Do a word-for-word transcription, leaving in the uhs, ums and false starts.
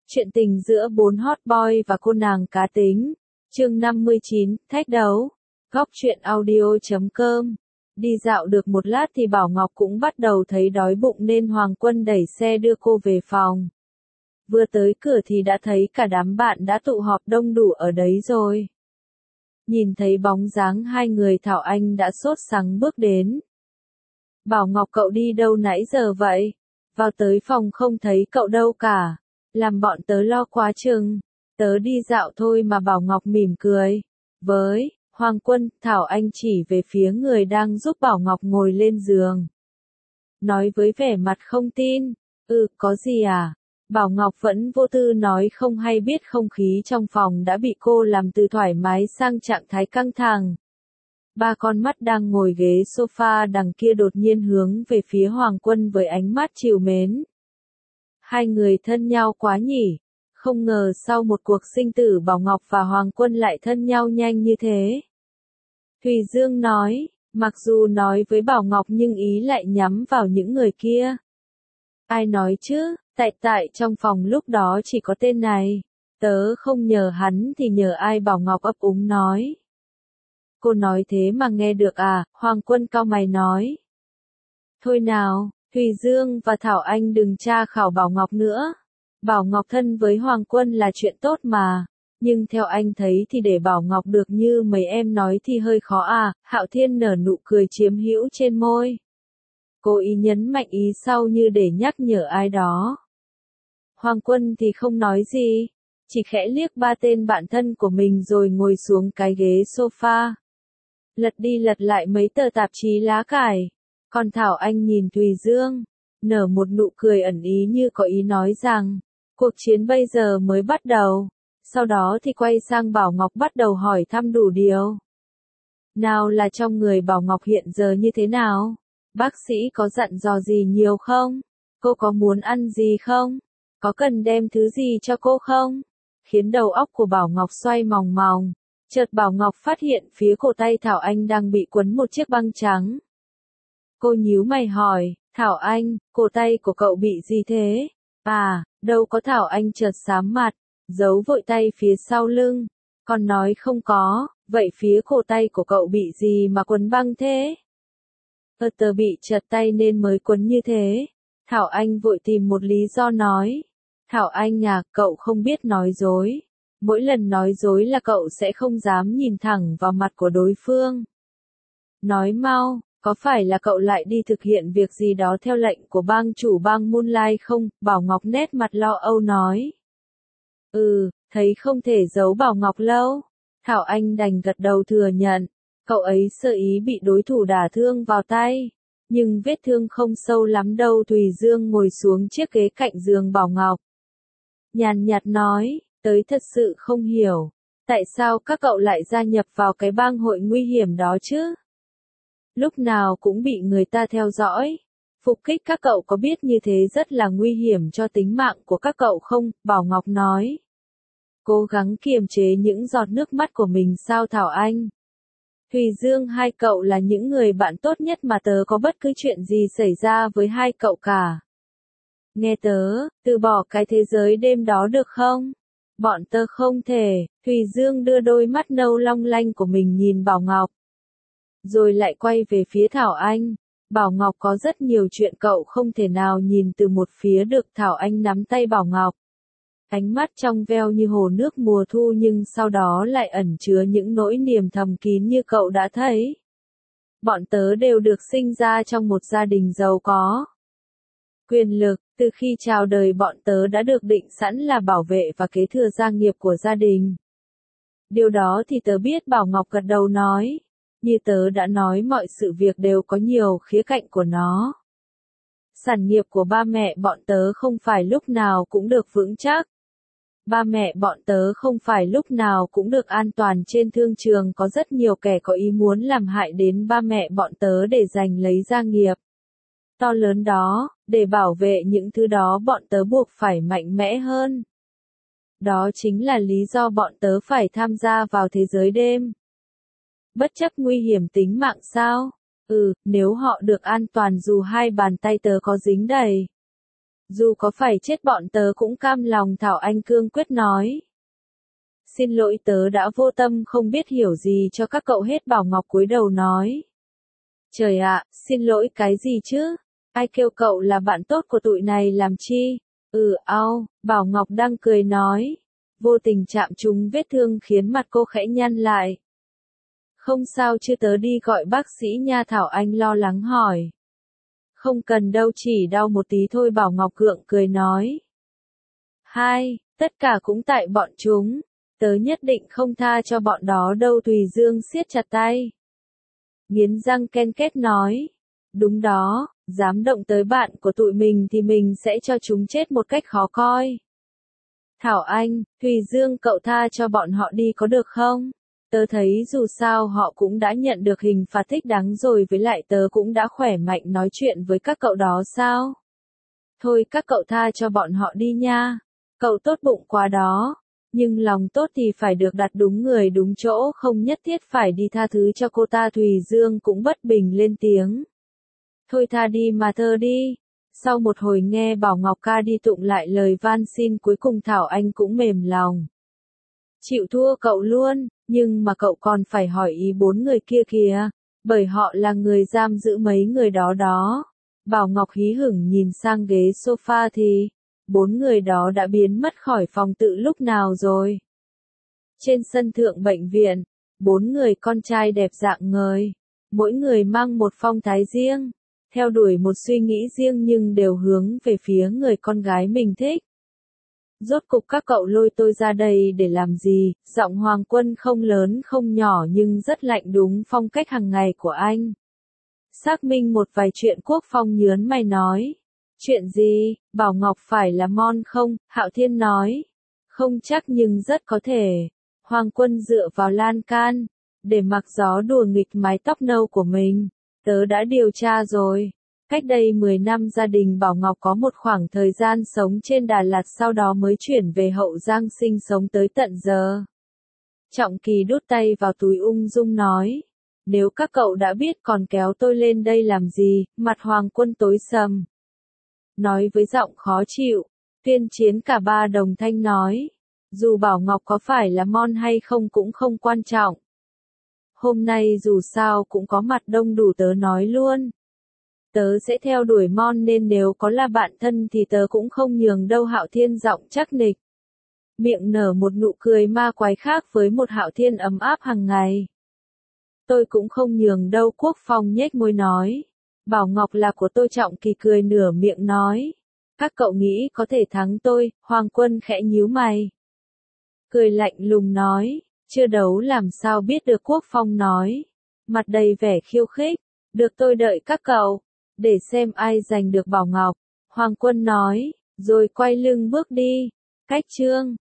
Chuyện tình giữa bốn hot boy và cô nàng cá tính. Chương năm mươi chín, thách đấu. Góc truyện audio chấm com. Đi dạo được một lát thì Bảo Ngọc cũng bắt đầu thấy đói bụng nên Hoàng Quân đẩy xe đưa cô về phòng. Vừa tới cửa thì đã thấy cả đám bạn đã tụ họp đông đủ ở đấy rồi. Nhìn thấy bóng dáng hai người Thảo Anh đã sốt sắng bước đến. Bảo Ngọc, cậu đi đâu nãy giờ vậy? Vào tới phòng không thấy cậu đâu cả. Làm bọn tớ lo quá chừng. Tớ đi dạo thôi mà. Bảo Ngọc mỉm cười. Với Hoàng Quân, Thảo Anh chỉ về phía người đang giúp Bảo Ngọc ngồi lên giường. Nói với vẻ mặt không tin. Ừ, có gì à? Bảo Ngọc vẫn vô tư nói không hay biết không khí trong phòng đã bị cô làm từ thoải mái sang trạng thái căng thẳng. Ba con mắt đang ngồi ghế sofa đằng kia đột nhiên hướng về phía Hoàng Quân với ánh mắt trìu mến. Hai người thân nhau quá nhỉ? Không ngờ sau một cuộc sinh tử Bảo Ngọc và Hoàng Quân lại thân nhau nhanh như thế. Thùy Dương nói, mặc dù nói với Bảo Ngọc nhưng ý lại nhắm vào những người kia. Ai nói chứ, tại tại trong phòng lúc đó chỉ có tên này. Tớ không nhờ hắn thì nhờ ai? Bảo Ngọc ấp úng nói. Cô nói thế mà nghe được à? Hoàng Quân cau mày nói. Thôi nào, Thùy Dương và Thảo Anh đừng tra khảo Bảo Ngọc nữa. Bảo Ngọc thân với Hoàng Quân là chuyện tốt mà. Nhưng theo anh thấy thì để Bảo Ngọc được như mấy em nói thì hơi khó à? Hạo Thiên nở nụ cười chiếm hữu trên môi. Cô ý nhấn mạnh ý sau như để nhắc nhở ai đó. Hoàng Quân thì không nói gì. Chỉ khẽ liếc ba tên bạn thân của mình rồi ngồi xuống cái ghế sofa. Lật đi lật lại mấy tờ tạp chí lá cải. Còn Thảo Anh nhìn Thùy Dương, nở một nụ cười ẩn ý như có ý nói rằng, cuộc chiến bây giờ mới bắt đầu. Sau đó thì quay sang Bảo Ngọc bắt đầu hỏi thăm đủ điều. Nào là trong người Bảo Ngọc hiện giờ như thế nào? Bác sĩ có dặn dò gì nhiều không? Cô có muốn ăn gì không? Có cần đem thứ gì cho cô không? Khiến đầu óc của Bảo Ngọc xoay mòng mòng. Chợt Bảo Ngọc phát hiện phía cổ tay Thảo Anh đang bị quấn một chiếc băng trắng. Cô nhíu mày hỏi, Thảo Anh, cổ tay của cậu bị gì thế? À, đâu có. Thảo Anh chợt xám mặt, giấu vội tay phía sau lưng. Còn nói không có, vậy phía cổ tay của cậu bị gì mà quấn băng thế? Ờ tớ bị trật tay nên mới quấn như thế. Thảo Anh vội tìm một lý do nói. Thảo Anh à, cậu không biết nói dối. Mỗi lần nói dối là cậu sẽ không dám nhìn thẳng vào mặt của đối phương. Nói mau, có phải là cậu lại đi thực hiện việc gì đó theo lệnh của bang chủ bang Moonlight không? Bảo Ngọc nét mặt lo âu nói. Ừ, thấy không thể giấu Bảo Ngọc lâu. Thảo Anh đành gật đầu thừa nhận. Cậu ấy sơ ý bị đối thủ đả thương vào tay. Nhưng vết thương không sâu lắm đâu. Thùy Dương ngồi xuống chiếc ghế cạnh giường Bảo Ngọc. Nhàn nhạt nói, tới thật sự không hiểu. Tại sao các cậu lại gia nhập vào cái bang hội nguy hiểm đó chứ? Lúc nào cũng bị người ta theo dõi. Phục kích các cậu có biết như thế rất là nguy hiểm cho tính mạng của các cậu không? Bảo Ngọc nói. Cố gắng kiềm chế những giọt nước mắt của mình sao Thảo Anh? Thùy Dương, hai cậu là những người bạn tốt nhất mà tớ có bất cứ chuyện gì xảy ra với hai cậu cả. Nghe tớ, từ bỏ cái thế giới đêm đó được không? Bọn tớ không thể. Thùy Dương đưa đôi mắt nâu long lanh của mình nhìn Bảo Ngọc. Rồi lại quay về phía Thảo Anh. Bảo Ngọc, có rất nhiều chuyện cậu không thể nào nhìn từ một phía được. Thảo Anh nắm tay Bảo Ngọc. Ánh mắt trong veo như hồ nước mùa thu nhưng sau đó lại ẩn chứa những nỗi niềm thầm kín như cậu đã thấy. Bọn tớ đều được sinh ra trong một gia đình giàu có. Quyền lực, từ khi chào đời bọn tớ đã được định sẵn là bảo vệ và kế thừa gia nghiệp của gia đình. Điều đó thì tớ biết. Bảo Ngọc gật đầu nói. Như tớ đã nói, mọi sự việc đều có nhiều khía cạnh của nó. Sản nghiệp của ba mẹ bọn tớ không phải lúc nào cũng được vững chắc. Ba mẹ bọn tớ không phải lúc nào cũng được an toàn trên thương trường. Có rất nhiều kẻ có ý muốn làm hại đến ba mẹ bọn tớ để giành lấy gia nghiệp to lớn đó. Để bảo vệ những thứ đó bọn tớ buộc phải mạnh mẽ hơn. Đó chính là lý do bọn tớ phải tham gia vào thế giới đêm. Bất chấp nguy hiểm tính mạng sao? Ừ, nếu họ được an toàn dù hai bàn tay tớ có dính đầy Dù có phải chết bọn tớ cũng cam lòng, Thảo Anh cương quyết nói. Xin lỗi, tớ đã vô tâm không biết hiểu gì cho các cậu hết, Bảo Ngọc cúi đầu nói. Trời ạ, xin lỗi cái gì chứ? Ai kêu cậu là bạn tốt của tụi này làm chi? Ừ, ao, Bảo Ngọc đang cười nói. Vô tình chạm trúng vết thương khiến mặt cô khẽ nhăn lại. Không sao chứ, tớ đi gọi bác sĩ nha, Thảo Anh lo lắng hỏi. Không cần đâu, chỉ đau một tí thôi, Bảo Ngọc gượng cười nói. Hai, tất cả cũng tại bọn chúng. Tớ nhất định không tha cho bọn đó đâu, Thùy Dương siết chặt tay. Nghiến răng ken két nói. Đúng đó, dám động tới bạn của tụi mình thì mình sẽ cho chúng chết một cách khó coi. Thảo Anh, Thùy Dương, cậu tha cho bọn họ đi có được không? Tớ thấy dù sao họ cũng đã nhận được hình phạt thích đáng rồi, với lại tớ cũng đã khỏe mạnh nói chuyện với các cậu đó sao? Thôi các cậu tha cho bọn họ đi nha. Cậu tốt bụng quá đó. Nhưng lòng tốt thì phải được đặt đúng người đúng chỗ, không nhất thiết phải đi tha thứ cho cô ta. Thùy Dương cũng bất bình lên tiếng. Thôi tha đi mà thơ đi. Sau một hồi nghe Bảo Ngọc ca đi tụng lại lời van xin, cuối cùng Thảo Anh cũng mềm lòng. Chịu thua cậu luôn, nhưng mà cậu còn phải hỏi ý bốn người kia kìa, bởi họ là người giam giữ mấy người đó đó. Bảo Ngọc hí hửng nhìn sang ghế sofa thì, bốn người đó đã biến mất khỏi phòng tự lúc nào rồi. Trên sân thượng bệnh viện, bốn người con trai đẹp dạng ngời, mỗi người mang một phong thái riêng, theo đuổi một suy nghĩ riêng nhưng đều hướng về phía người con gái mình thích. Rốt cục các cậu lôi tôi ra đây để làm gì? Giọng Hoàng Quân không lớn không nhỏ nhưng rất lạnh, đúng phong cách hàng ngày của anh. Xác minh một vài chuyện. Quốc Phong nhớn mày nói. Chuyện gì? Bảo Ngọc phải là Mon không? Hạo Thiên nói. Không chắc nhưng rất có thể. Hoàng Quân dựa vào lan can, để mặc gió đùa nghịch mái tóc nâu của mình. Tớ đã điều tra rồi. Cách đây mười năm gia đình Bảo Ngọc có một khoảng thời gian sống trên Đà Lạt, sau đó mới chuyển về Hậu Giang sinh sống tới tận giờ. Trọng Kỳ đút tay vào túi ung dung nói. Nếu các cậu đã biết còn kéo tôi lên đây làm gì? Mặt Hoàng Quân tối sầm. Nói với giọng khó chịu. Tuyên Chiến cả ba đồng thanh nói. Dù Bảo Ngọc có phải là Mon hay không cũng không quan trọng. Hôm nay dù sao cũng có mặt đông đủ, tớ nói luôn. Tớ sẽ theo đuổi Mon nên nếu có là bạn thân thì tớ cũng không nhường đâu. Hạo Thiên giọng chắc nịch. Miệng nở một nụ cười ma quái khác với một Hạo Thiên ấm áp hàng ngày. Tôi cũng không nhường đâu, Quốc Phong nhếch môi nói. Bảo Ngọc là của tôi, Trọng Kỳ cười nửa miệng nói. Các cậu nghĩ có thể thắng tôi? Hoàng Quân khẽ nhíu mày. Cười lạnh lùng nói. Chưa đấu làm sao biết được, Quốc Phong nói. Mặt đầy vẻ khiêu khích. Được, tôi đợi các cậu. Để xem ai giành được Bảo Ngọc. Hoàng Quân nói. Rồi quay lưng bước đi. Cách chương.